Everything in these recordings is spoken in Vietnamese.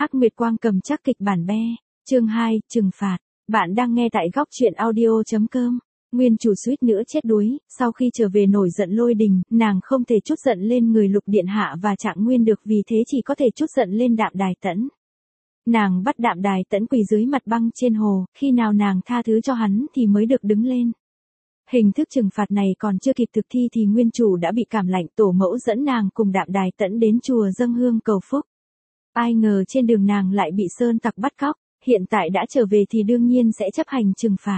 Hắc Nguyệt Quang cầm chắc kịch bản be. Chương 2, trừng phạt. Bạn đang nghe tại góc truyện audio.com. Nguyên chủ suýt nữa chết đuối, sau khi trở về nổi giận lôi đình, nàng không thể trút giận lên người Lục Điện Hạ và Trạng Nguyên được, vì thế chỉ có thể trút giận lên Đạm Đài Tẫn. Nàng bắt Đạm Đài Tẫn quỳ dưới mặt băng trên hồ, khi nào nàng tha thứ cho hắn thì mới được đứng lên. Hình thức trừng phạt này còn chưa kịp thực thi thì nguyên chủ đã bị cảm lạnh. Tổ mẫu dẫn nàng cùng Đạm Đài Tẫn đến chùa dâng hương cầu phúc. Ai ngờ trên đường nàng lại bị sơn tặc bắt cóc, hiện tại đã trở về thì đương nhiên sẽ chấp hành trừng phạt.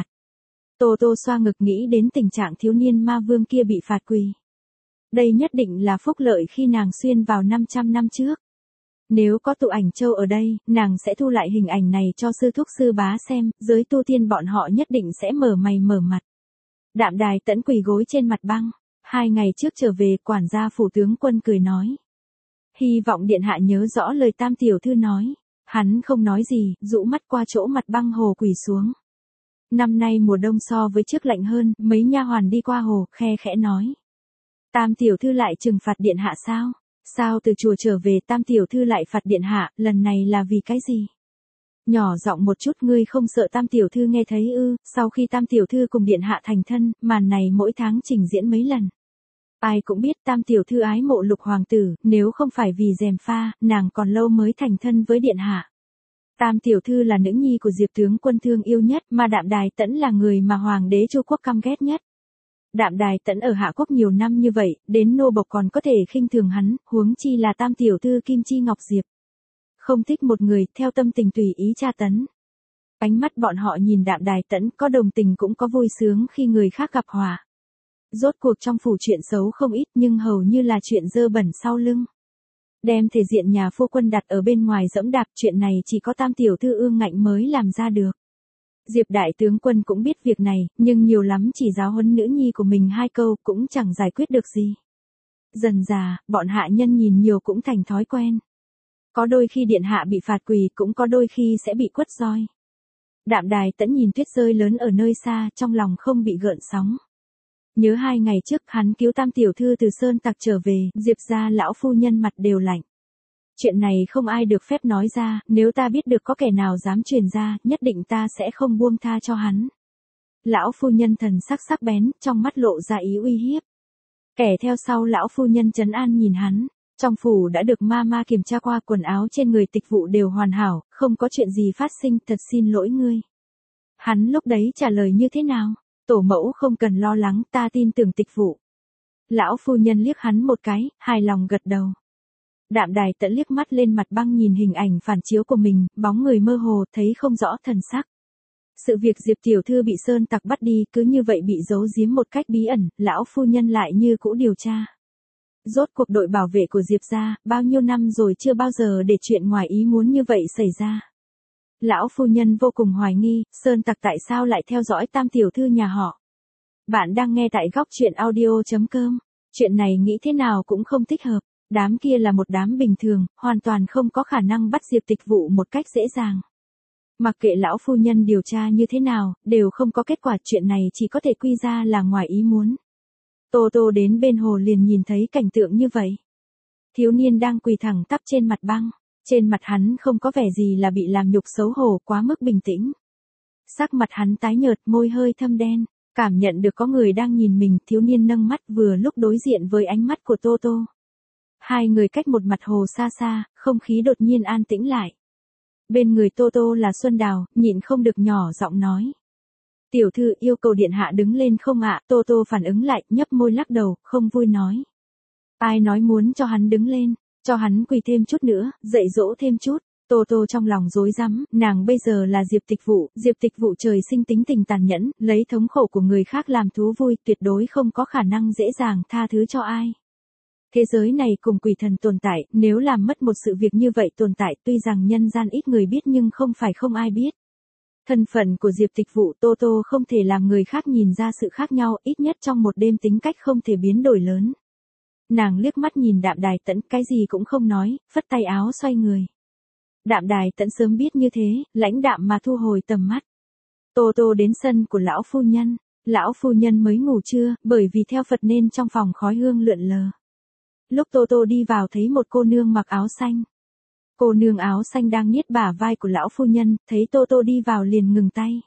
Tô Tô xoa ngực nghĩ đến tình trạng thiếu niên ma vương kia bị phạt quỳ. Đây nhất định là phúc lợi khi nàng xuyên vào 500 năm trước. Nếu có tụ ảnh châu ở đây, nàng sẽ thu lại hình ảnh này cho sư thúc sư bá xem, giới tu tiên bọn họ nhất định sẽ mở mày mở mặt. Đạm Đài Tẫn quỳ gối trên mặt băng. 2 ngày trước trở về, quản gia phủ tướng quân cười nói. Hy vọng điện hạ nhớ rõ lời Tam tiểu thư nói. Hắn không nói gì, dụ mắt qua chỗ mặt băng hồ quỳ xuống. Năm nay mùa đông so với trước lạnh hơn, mấy nha hoàn đi qua hồ, khe khẽ nói. Tam tiểu thư lại trừng phạt điện hạ sao? Sao từ chùa trở về Tam tiểu thư lại phạt điện hạ, lần này là vì cái gì? Nhỏ giọng một chút, ngươi không sợ Tam tiểu thư nghe thấy ư? Sau khi Tam tiểu thư cùng điện hạ thành thân, màn này mỗi tháng trình diễn mấy lần. Ai cũng biết Tam tiểu thư ái mộ Lục hoàng tử, nếu không phải vì gièm pha, nàng còn lâu mới thành thân với điện hạ. Tam tiểu thư là nữ nhi của Diệp tướng quân thương yêu nhất, mà Đạm Đài Tẫn là người mà hoàng đế Chu quốc căm ghét nhất. Đạm Đài Tẫn ở Hạ quốc nhiều năm như vậy, đến nô bộc còn có thể khinh thường hắn, huống chi là Tam tiểu thư Kim Chi Ngọc Diệp. Không thích một người, theo tâm tình tùy ý tra tấn. Ánh mắt bọn họ nhìn Đạm Đài Tẫn, có đồng tình cũng có vui sướng khi người khác gặp họa. Rốt cuộc trong phủ chuyện xấu không ít, nhưng hầu như là chuyện dơ bẩn sau lưng. Đem thể diện nhà phu quân đặt ở bên ngoài dẫm đạp, chuyện này chỉ có Tam tiểu thư Ương Ngạnh mới làm ra được. Diệp đại tướng quân cũng biết việc này, nhưng nhiều lắm chỉ giáo huấn nữ nhi của mình 2 câu cũng chẳng giải quyết được gì. Dần dà, bọn hạ nhân nhìn nhiều cũng thành thói quen. Có đôi khi điện hạ bị phạt quỳ, cũng có đôi khi sẽ bị quất roi. Đạm Đài Tẫn nhìn tuyết rơi lớn ở nơi xa, trong lòng không bị gợn sóng. Nhớ 2 ngày trước hắn cứu Tam tiểu thư từ sơn tặc trở về, Diệp gia lão phu nhân mặt đều lạnh. Chuyện này không ai được phép nói ra, nếu ta biết được có kẻ nào dám truyền ra, nhất định ta sẽ không buông tha cho hắn. Lão phu nhân thần sắc sắc bén, trong mắt lộ ra ý uy hiếp. Kẻ theo sau lão phu nhân trấn an nhìn hắn. Trong phủ đã được ma kiểm tra qua, quần áo trên người tịch vụ đều hoàn hảo, không có chuyện gì phát sinh, thật xin lỗi ngươi. Hắn lúc đấy trả lời như thế nào? Tổ mẫu không cần lo lắng, ta tin tưởng tịch vụ. Lão phu nhân liếc hắn một cái, hài lòng gật đầu. Đạm Đài Tẫn liếc mắt lên mặt băng nhìn hình ảnh phản chiếu của mình, bóng người mơ hồ, thấy không rõ thần sắc. Sự việc Diệp tiểu thư bị sơn tặc bắt đi cứ như vậy bị giấu giếm một cách bí ẩn, lão phu nhân lại như cũ điều tra. Rốt cuộc đội bảo vệ của Diệp gia, bao nhiêu năm rồi chưa bao giờ để chuyện ngoài ý muốn như vậy xảy ra. Lão phu nhân vô cùng hoài nghi, sơn tặc tại sao lại theo dõi Tam tiểu thư nhà họ. Bạn đang nghe tại góc truyện audio.com. Chuyện này nghĩ thế nào cũng không thích hợp. Đám kia là một đám bình thường, hoàn toàn không có khả năng bắt Diệp tịch vụ một cách dễ dàng. Mặc kệ lão phu nhân điều tra như thế nào, đều không có kết quả, chuyện này chỉ có thể quy ra là ngoài ý muốn. Tô Tô đến bên hồ liền nhìn thấy cảnh tượng như vậy. Thiếu niên đang quỳ thẳng tắp trên mặt băng. Trên mặt hắn không có vẻ gì là bị làm nhục xấu hổ, quá mức bình tĩnh. Sắc mặt hắn tái nhợt, môi hơi thâm đen. Cảm nhận được có người đang nhìn mình, thiếu niên nâng mắt vừa lúc đối diện với ánh mắt của Tô Tô. 2 người cách một mặt hồ xa xa, không khí đột nhiên an tĩnh lại. Bên người Tô Tô là Xuân Đào, nhịn không được nhỏ giọng nói. Tiểu thư yêu cầu điện hạ đứng lên không ạ? Tô Tô phản ứng lại, nhấp môi lắc đầu, không vui nói. Ai nói muốn cho hắn đứng lên, cho hắn quỳ thêm chút nữa, dạy dỗ thêm chút. Tô Tô trong lòng rối rắm, nàng bây giờ là Diệp tịch vụ trời sinh tính tình tàn nhẫn, lấy thống khổ của người khác làm thú vui, tuyệt đối không có khả năng dễ dàng tha thứ cho ai. Thế giới này cùng quỷ thần tồn tại, nếu làm mất một sự việc như vậy tồn tại, tuy rằng nhân gian ít người biết nhưng không phải không ai biết. Thân phận của Diệp tịch vụ, Tô Tô không thể làm người khác nhìn ra sự khác nhau, ít nhất trong một đêm tính cách không thể biến đổi lớn. Nàng liếc mắt nhìn Đạm Đài Tẫn, cái gì cũng không nói, phất tay áo xoay người. Đạm Đài Tẫn sớm biết như thế, lãnh đạm mà thu hồi tầm mắt. Tô Tô đến sân của lão phu nhân. Lão phu nhân mới ngủ trưa, bởi vì theo Phật nên trong phòng khói hương lượn lờ. Lúc Tô Tô đi vào thấy một cô nương mặc áo xanh. Cô nương áo xanh đang niết bả vai của lão phu nhân, thấy Tô Tô đi vào liền ngừng tay.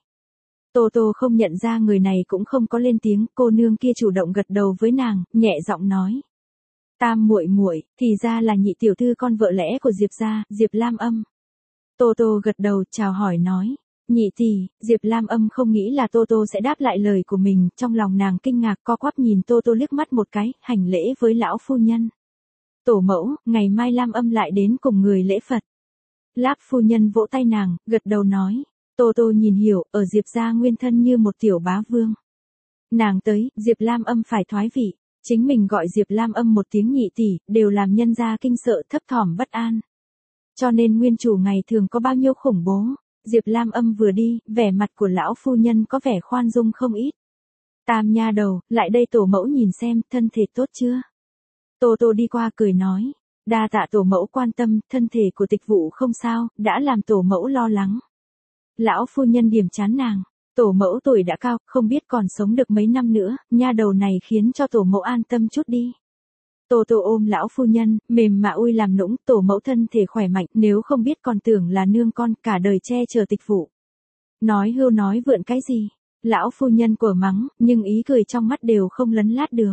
Tô Tô không nhận ra người này cũng không có lên tiếng, cô nương kia chủ động gật đầu với nàng, nhẹ giọng nói. Tam muội muội, thì ra là nhị tiểu thư con vợ lẽ của Diệp gia, Diệp Lam Âm. Tô Tô gật đầu chào hỏi nói. Nhị tỷ, Diệp Lam Âm không nghĩ là Tô Tô sẽ đáp lại lời của mình, trong lòng nàng kinh ngạc co quắp nhìn Tô Tô liếc mắt một cái, hành lễ với lão phu nhân. Tổ mẫu, ngày mai Lam Âm lại đến cùng người lễ Phật. Láp phu nhân vỗ tay nàng, gật đầu nói. Tô Tô nhìn hiểu, ở Diệp gia nguyên thân như một tiểu bá vương. Nàng tới, Diệp Lam Âm phải thoái vị, chính mình gọi Diệp Lam Âm một tiếng nhị tỷ, đều làm nhân gia kinh sợ thấp thỏm bất an. Cho nên nguyên chủ ngày thường có bao nhiêu khủng bố, Diệp Lam Âm vừa đi, vẻ mặt của lão phu nhân có vẻ khoan dung không ít. Tam nha đầu, lại đây tổ mẫu nhìn xem, thân thể tốt chưa? Tô Tô đi qua cười nói, đa tạ tổ mẫu quan tâm, thân thể của tịch vụ không sao, đã làm tổ mẫu lo lắng. Lão phu nhân điểm chán nàng, tổ mẫu tuổi đã cao, không biết còn sống được mấy năm nữa, nha đầu này khiến cho tổ mẫu an tâm chút đi. Tô Tô ôm lão phu nhân, mềm mạ ui làm nũng, tổ mẫu thân thể khỏe mạnh, nếu không biết còn tưởng là nương con, cả đời che chở tịch vụ. Nói hưu nói vượn cái gì? Lão phu nhân của mắng, nhưng ý cười trong mắt đều không lấn lát được.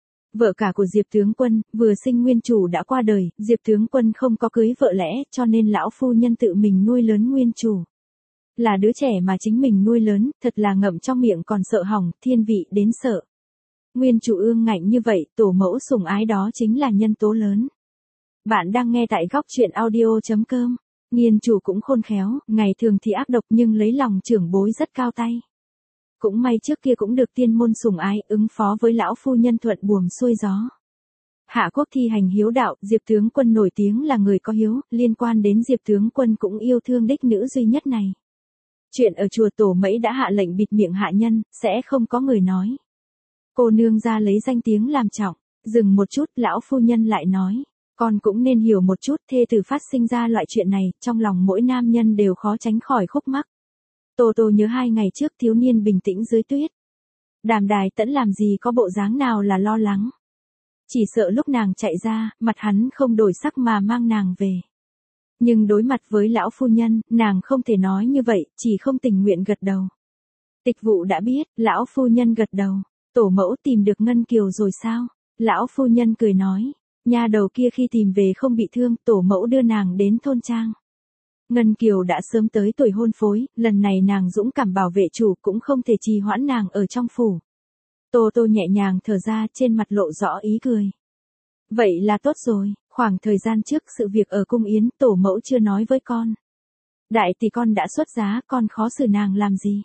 Vợ cả của Diệp tướng quân, vừa sinh nguyên chủ đã qua đời, Diệp tướng quân không có cưới vợ lẽ, cho nên lão phu nhân tự mình nuôi lớn nguyên chủ. Là đứa trẻ mà chính mình nuôi lớn, thật là ngậm trong miệng còn sợ hỏng, thiên vị đến sợ. Nguyên chủ ương ngạnh như vậy, tổ mẫu sủng ái đó chính là nhân tố lớn. Bạn đang nghe tại góc truyện audio.com. Nguyên chủ cũng khôn khéo, ngày thường thì ác độc nhưng lấy lòng trưởng bối rất cao tay. Cũng may trước kia cũng được tiên môn sủng ái, ứng phó với lão phu nhân thuận buồm xuôi gió. Hạ quốc thi hành hiếu đạo, Diệp tướng quân nổi tiếng là người có hiếu, liên quan đến Diệp tướng quân cũng yêu thương đích nữ duy nhất này. Chuyện ở chùa Tổ Mẫy đã hạ lệnh bịt miệng hạ nhân, sẽ không có người nói. Cô nương ra lấy danh tiếng làm trọng, dừng một chút, lão phu nhân lại nói, con cũng nên hiểu một chút, thê tử phát sinh ra loại chuyện này, trong lòng mỗi nam nhân đều khó tránh khỏi khúc mắc. Tô Tô nhớ 2 ngày trước thiếu niên bình tĩnh dưới tuyết. Đàm Đài Tẫn làm gì có bộ dáng nào là lo lắng. Chỉ sợ lúc nàng chạy ra, mặt hắn không đổi sắc mà mang nàng về. Nhưng đối mặt với lão phu nhân, nàng không thể nói như vậy, chỉ không tình nguyện gật đầu. Tịch vụ đã biết, lão phu nhân gật đầu. Tổ mẫu tìm được Ngân Kiều rồi sao? Lão phu nhân cười nói. Nha đầu kia khi tìm về không bị thương, tổ mẫu đưa nàng đến thôn trang. Ngân Kiều đã sớm tới tuổi hôn phối, lần này nàng dũng cảm bảo vệ chủ cũng không thể trì hoãn nàng ở trong phủ. Tô Tô nhẹ nhàng thở ra, trên mặt lộ rõ ý cười. Vậy là tốt rồi, khoảng thời gian trước sự việc ở cung yến, tổ mẫu chưa nói với con. Đại tỷ con đã xuất giá, con khó xử nàng làm gì?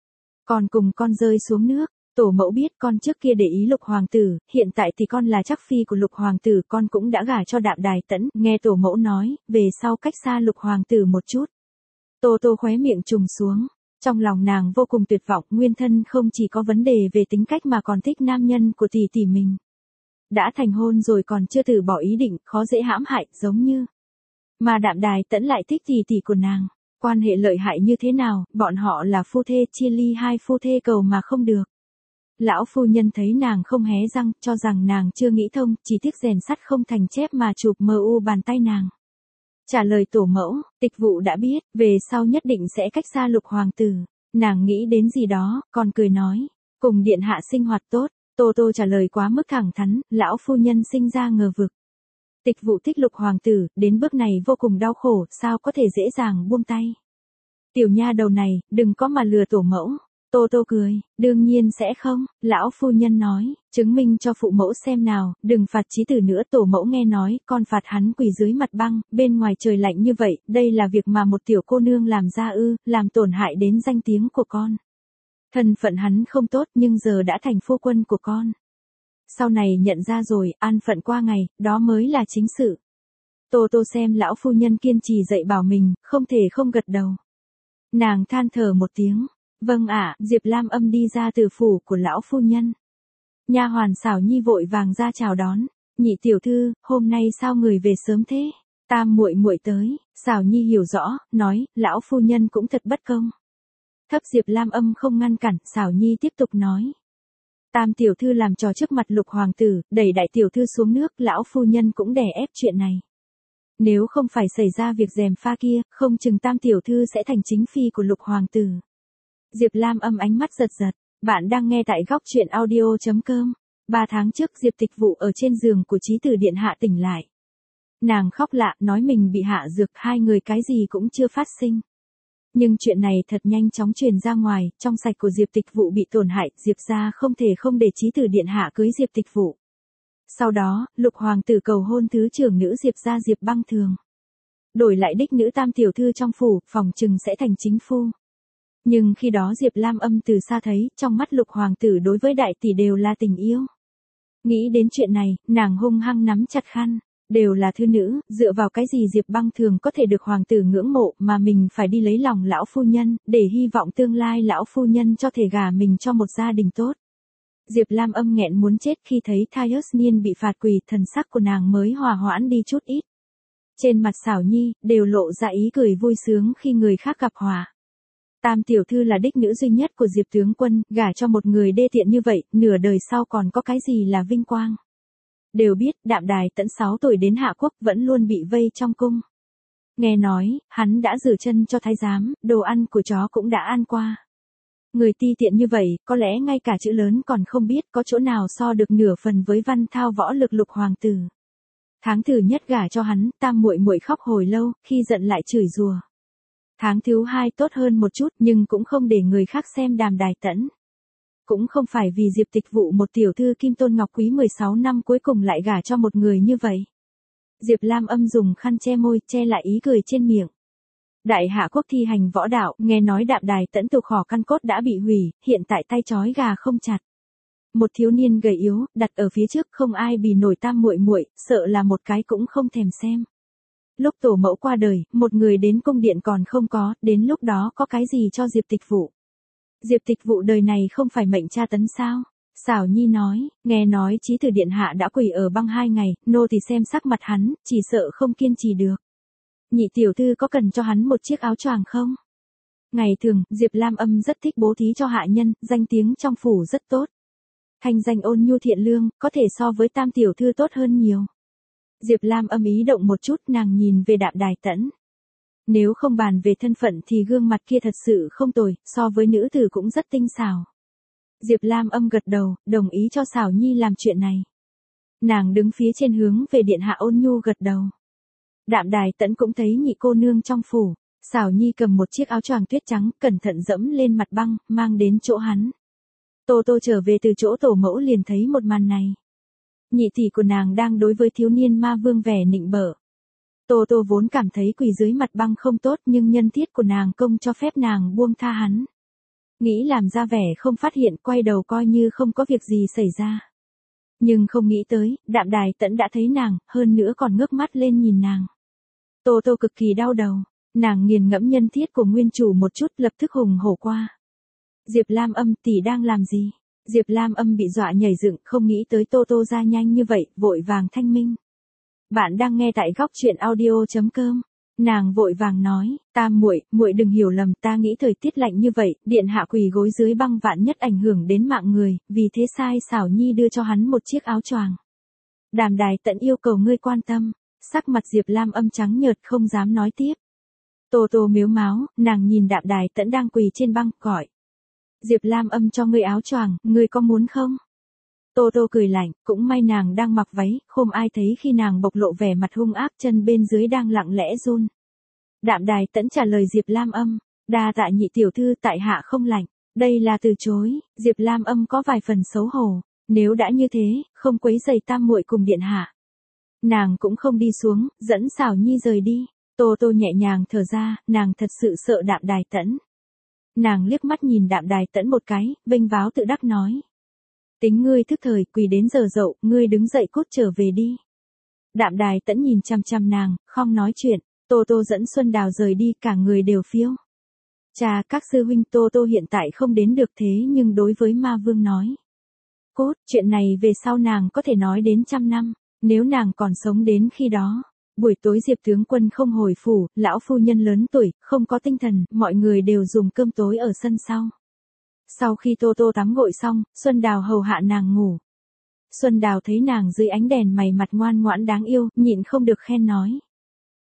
Con cùng con rơi xuống nước. Tổ mẫu biết con trước kia để ý Lục hoàng tử, hiện tại thì con là chắc phi của Lục hoàng tử, con cũng đã gả cho Đạm Đài Tẫn, nghe tổ mẫu nói, về sau cách xa Lục hoàng tử một chút. Tô Tô khóe miệng trùng xuống, trong lòng nàng vô cùng tuyệt vọng, nguyên thân không chỉ có vấn đề về tính cách mà còn thích nam nhân của tỷ tỷ mình. Đã thành hôn rồi còn chưa từ bỏ ý định, khó dễ hãm hại, giống như. Mà Đạm Đài Tẫn lại thích tỷ tỷ của nàng, quan hệ lợi hại như thế nào, bọn họ là phu thê, chia ly hai phu thê cầu mà không được. Lão phu nhân thấy nàng không hé răng, cho rằng nàng chưa nghĩ thông, chỉ tiếc rèn sắt không thành chép mà chụp mờ u bàn tay nàng. Trả lời tổ mẫu, tịch vụ đã biết, về sau nhất định sẽ cách xa Lục hoàng tử. Nàng nghĩ đến gì đó, còn cười nói, cùng điện hạ sinh hoạt tốt. Tô Tô trả lời quá mức thẳng thắn, lão phu nhân sinh ra ngờ vực. Tịch vụ thích Lục hoàng tử, đến bước này vô cùng đau khổ, sao có thể dễ dàng buông tay. Tiểu nha đầu này, đừng có mà lừa tổ mẫu. Tô Tô cười, đương nhiên sẽ không, lão phu nhân nói, chứng minh cho phụ mẫu xem nào, đừng phạt chí tử nữa. Tổ mẫu nghe nói, con phạt hắn quỳ dưới mặt băng, bên ngoài trời lạnh như vậy, đây là việc mà một tiểu cô nương làm ra ư, làm tổn hại đến danh tiếng của con. Thân phận hắn không tốt nhưng giờ đã thành phu quân của con. Sau này nhận ra rồi, an phận qua ngày, đó mới là chính sự. Tô Tô xem lão phu nhân kiên trì dạy bảo mình, không thể không gật đầu. Nàng than thở một tiếng. Vâng ạ, Diệp Lam Âm đi ra từ phủ của lão phu nhân. Nha hoàn Xảo Nhi vội vàng ra chào đón. Nhị tiểu thư, hôm nay sao người về sớm thế? Tam muội muội tới. Xảo Nhi hiểu rõ, nói, lão phu nhân cũng thật bất công. Thấp Diệp Lam Âm không ngăn cản, Xảo Nhi tiếp tục nói. Tam tiểu thư làm trò trước mặt Lục hoàng tử, đẩy đại tiểu thư xuống nước, lão phu nhân cũng đè ép chuyện này. Nếu không phải xảy ra việc gièm pha kia, không chừng Tam tiểu thư sẽ thành chính phi của Lục hoàng tử. Diệp Lam Âm ánh mắt giật giật, bạn đang nghe tại góc truyện audio.com. 3 tháng trước Diệp Tịch Vụ ở trên giường của Chí Tử điện hạ tỉnh lại. Nàng khóc lạ, nói mình bị hạ dược, hai người cái gì cũng chưa phát sinh. Nhưng chuyện này thật nhanh chóng truyền ra ngoài, trong sạch của Diệp Tịch Vụ bị tổn hại, Diệp gia không thể không để Chí Tử điện hạ cưới Diệp Tịch Vụ. Sau đó, Lục hoàng tử cầu hôn thứ trưởng nữ Diệp gia Diệp Băng Thường. Đổi lại đích nữ Tam tiểu thư trong phủ, phòng trừng sẽ thành chính phu. Nhưng khi đó Diệp Lam Âm từ xa thấy, trong mắt Lục hoàng tử đối với đại tỷ đều là tình yêu. Nghĩ đến chuyện này, nàng hung hăng nắm chặt khăn. Đều là thư nữ, dựa vào cái gì Diệp Băng Thường có thể được hoàng tử ngưỡng mộ mà mình phải đi lấy lòng lão phu nhân, để hy vọng tương lai lão phu nhân cho thể gả mình cho một gia đình tốt. Diệp Lam Âm nghẹn muốn chết khi thấy Thaius Niên bị phạt quỳ, thần sắc của nàng mới hòa hoãn đi chút ít. Trên mặt Xảo Nhi, đều lộ ra ý cười vui sướng khi người khác gặp hòa. Tam tiểu thư là đích nữ duy nhất của Diệp tướng quân, gả cho một người đê tiện như vậy, nửa đời sau còn có cái gì là vinh quang. Đều biết, Đạm Đài Tẫn 6 tuổi đến Hạ Quốc vẫn luôn bị vây trong cung. Nghe nói, hắn đã rửa chân cho thái giám, đồ ăn của chó cũng đã ăn qua. Người ti tiện như vậy, có lẽ ngay cả chữ lớn còn không biết có chỗ nào so được nửa phần với văn thao võ lực Lục hoàng tử. Tháng thứ nhất gả cho hắn, Tam muội muội khóc hồi lâu, khi giận lại chửi rủa. Tháng thứ hai tốt hơn một chút, nhưng cũng không để người khác xem Đàm Đài Tẫn. Cũng không phải vì Diệp Tịch Vụ một tiểu thư Kim Tôn Ngọc Quý 16 năm cuối cùng lại gả cho một người như vậy. Diệp Lam Âm dùng khăn che môi, che lại ý cười trên miệng. Đại Hạ Quốc thi hành võ đạo, nghe nói Đạm Đài Tẫn tụ khỏ căn cốt đã bị hủy, hiện tại tay trói gà không chặt. Một thiếu niên gầy yếu, đặt ở phía trước không ai bì nổi Tam muội muội, sợ là một cái cũng không thèm xem. Lúc tổ mẫu qua đời, một người đến cung điện còn không có, đến lúc đó có cái gì cho Diệp Tịch Vụ. Diệp Tịch Vụ đời này không phải mệnh cha tấn sao? Xảo Nhi nói, nghe nói Chí Tử điện hạ đã quỳ ở băng 2 ngày, nô thì xem sắc mặt hắn, chỉ sợ không kiên trì được. Nhị tiểu thư có cần cho hắn một chiếc áo choàng không? Ngày thường, Diệp Lam Âm rất thích bố thí cho hạ nhân, danh tiếng trong phủ rất tốt. Thanh danh ôn nhu thiện lương, có thể so với Tam tiểu thư tốt hơn nhiều. Diệp Lam Âm ý động một chút, nàng nhìn về Đạm Đài Tẫn. Nếu không bàn về thân phận thì gương mặt kia thật sự không tồi, so với nữ tử cũng rất tinh xảo. Diệp Lam Âm gật đầu, đồng ý cho Xảo Nhi làm chuyện này. Nàng đứng phía trên hướng về điện hạ ôn nhu gật đầu. Đạm Đài Tẫn cũng thấy nhị cô nương trong phủ. Xảo Nhi cầm một chiếc áo choàng tuyết trắng, cẩn thận dẫm lên mặt băng, mang đến chỗ hắn. Tô Tô trở về từ chỗ tổ mẫu liền thấy một màn này. Nhị tỷ của nàng đang đối với thiếu niên ma vương vẻ nịnh bợ. Tô Tô vốn cảm thấy quỳ dưới mặt băng không tốt, nhưng nhân thiết của nàng công cho phép nàng buông tha hắn. Nghĩ làm ra vẻ không phát hiện, quay đầu coi như không có việc gì xảy ra. Nhưng không nghĩ tới, Đạm Đài Tẫn đã thấy nàng, hơn nữa còn ngước mắt lên nhìn nàng. Tô Tô cực kỳ đau đầu, nàng nghiền ngẫm nhân thiết của nguyên chủ một chút, lập tức hùng hổ qua. Diệp Lam Âm tỷ đang làm gì? Diệp Lam Âm bị dọa nhảy dựng, không nghĩ tới Tô Tô ra nhanh như vậy, vội vàng thanh minh. Bạn đang nghe tại góc truyện audio.com. Nàng vội vàng nói, Tam muội, muội đừng hiểu lầm, ta nghĩ thời tiết lạnh như vậy, điện hạ quỳ gối dưới băng vạn nhất ảnh hưởng đến mạng người, vì thế sai Xảo Nhi đưa cho hắn một chiếc áo choàng. Đàm Đài Tẫn yêu cầu ngươi quan tâm, sắc mặt Diệp Lam Âm trắng nhợt không dám nói tiếp. Tô Tô mếu máo, nàng nhìn Đạm Đài Tẫn đang quỳ trên băng, gọi. Diệp Lam Âm cho ngươi áo choàng, ngươi có muốn không? Tô Tô cười lạnh, cũng may nàng đang mặc váy, không ai thấy khi nàng bộc lộ vẻ mặt hung ác, chân bên dưới đang lặng lẽ run. Đạm Đài Tẫn trả lời Diệp Lam Âm, đa tạ nhị tiểu thư, tại hạ không lạnh. Đây là từ chối. Diệp Lam Âm có vài phần xấu hổ, nếu đã như thế, không quấy rầy Tam muội cùng điện hạ. Nàng cũng không đi xuống, dẫn Xảo Nhi rời đi. Tô Tô nhẹ nhàng thở ra, nàng thật sự sợ Đạm Đài Tẫn. Nàng liếc mắt nhìn Đạm Đài Tẫn một cái, vênh váo tự đắc nói. Tính ngươi thức thời, quỳ đến giờ dậu, ngươi đứng dậy cút trở về đi. Đạm Đài Tẫn nhìn chăm chăm nàng, không nói chuyện. Tô Tô dẫn Xuân Đào rời đi, cả người đều phiêu. Cha, các sư huynh, Tô Tô hiện tại không đến được, thế nhưng đối với Ma Vương nói. Cốt, chuyện này về sau nàng có thể nói đến 100 năm, nếu nàng còn sống đến khi đó. Buổi tối Diệp tướng quân không hồi phủ, lão phu nhân lớn tuổi, không có tinh thần, mọi người đều dùng cơm tối ở sân sau. Sau khi Tô Tô tắm gội xong, Xuân Đào hầu hạ nàng ngủ. Xuân Đào thấy nàng dưới ánh đèn mày mặt ngoan ngoãn đáng yêu, nhịn không được khen nói.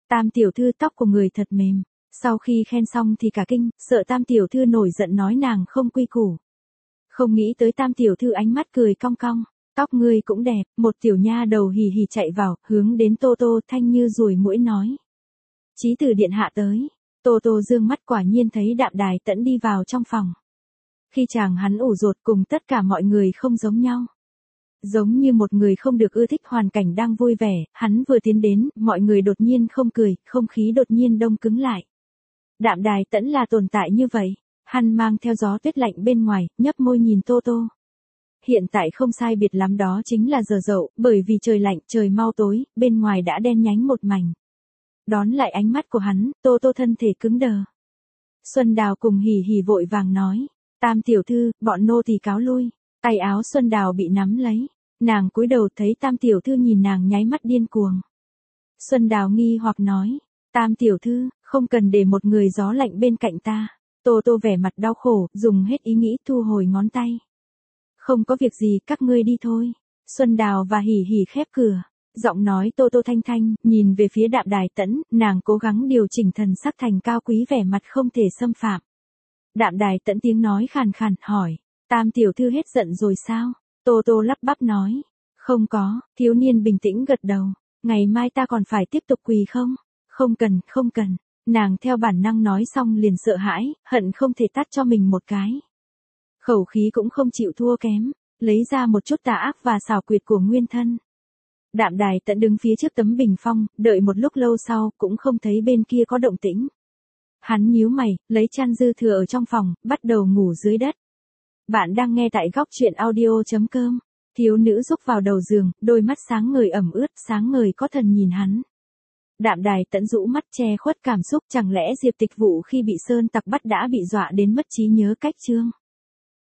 Tam tiểu thư tóc của người thật mềm. Sau khi khen xong thì cả kinh, sợ Tam tiểu thư nổi giận nói nàng không quy củ. Không nghĩ tới Tam tiểu thư ánh mắt cười cong cong. Tóc ngươi cũng đẹp, một tiểu nha đầu hì hì chạy vào, hướng đến Tô Tô thanh như ruồi muỗi nói. Chí tử điện hạ tới. Tô Tô dương mắt quả nhiên thấy Đạm Đài Tẫn đi vào trong phòng. Khi chàng hắn ủ rột cùng tất cả mọi người không giống nhau. Giống như một người không được ưa thích hoàn cảnh đang vui vẻ, hắn vừa tiến đến, mọi người đột nhiên không cười, không khí đột nhiên đông cứng lại. Đạm Đài Tẫn là tồn tại như vậy, hắn mang theo gió tuyết lạnh bên ngoài, nhấp môi nhìn Tô Tô. Hiện tại không sai biệt lắm đó chính là giờ dậu, bởi vì trời lạnh, trời mau tối, bên ngoài đã đen nhánh một mảnh. Đón lại ánh mắt của hắn, Tô Tô thân thể cứng đờ. Xuân Đào cùng hì hì vội vàng nói, Tam tiểu thư, bọn nô tỳ cáo lui. Tay áo Xuân Đào bị nắm lấy, nàng cúi đầu thấy Tam tiểu thư nhìn nàng nháy mắt điên cuồng. Xuân Đào nghi hoặc nói, Tam tiểu thư, không cần để một người gió lạnh bên cạnh ta. Tô Tô vẻ mặt đau khổ, dùng hết ý nghĩ thu hồi ngón tay. Không có việc gì, các ngươi đi thôi. Xuân Đào và hỉ hỉ khép cửa. Giọng nói Tô Tô thanh thanh, nhìn về phía Đạm Đài Tẫn, nàng cố gắng điều chỉnh thần sắc thành cao quý vẻ mặt không thể xâm phạm. Đạm Đài Tẫn tiếng nói khàn khàn, hỏi, Tam tiểu thư hết giận rồi sao? Tô Tô lắp bắp nói, không có, thiếu niên bình tĩnh gật đầu, ngày mai ta còn phải tiếp tục quỳ không? Không cần, không cần. Nàng theo bản năng nói xong liền sợ hãi, hận không thể tát cho mình một cái. Khẩu khí cũng không chịu thua kém, lấy ra một chút tà ác và xảo quyệt của nguyên thân. Đạm Đài Tẫn đứng phía trước tấm bình phong, đợi một lúc lâu sau, cũng không thấy bên kia có động tĩnh. Hắn nhíu mày, lấy chăn dư thừa ở trong phòng, bắt đầu ngủ dưới đất. Bạn đang nghe tại góc truyện audio.com. Thiếu nữ rúc vào đầu giường, đôi mắt sáng ngời ẩm ướt, sáng ngời có thần nhìn hắn. Đạm Đài Tẫn rũ mắt che khuất cảm xúc, chẳng lẽ Diệp Tịch Vụ khi bị sơn tặc bắt đã bị dọa đến mất trí nhớ cách chương.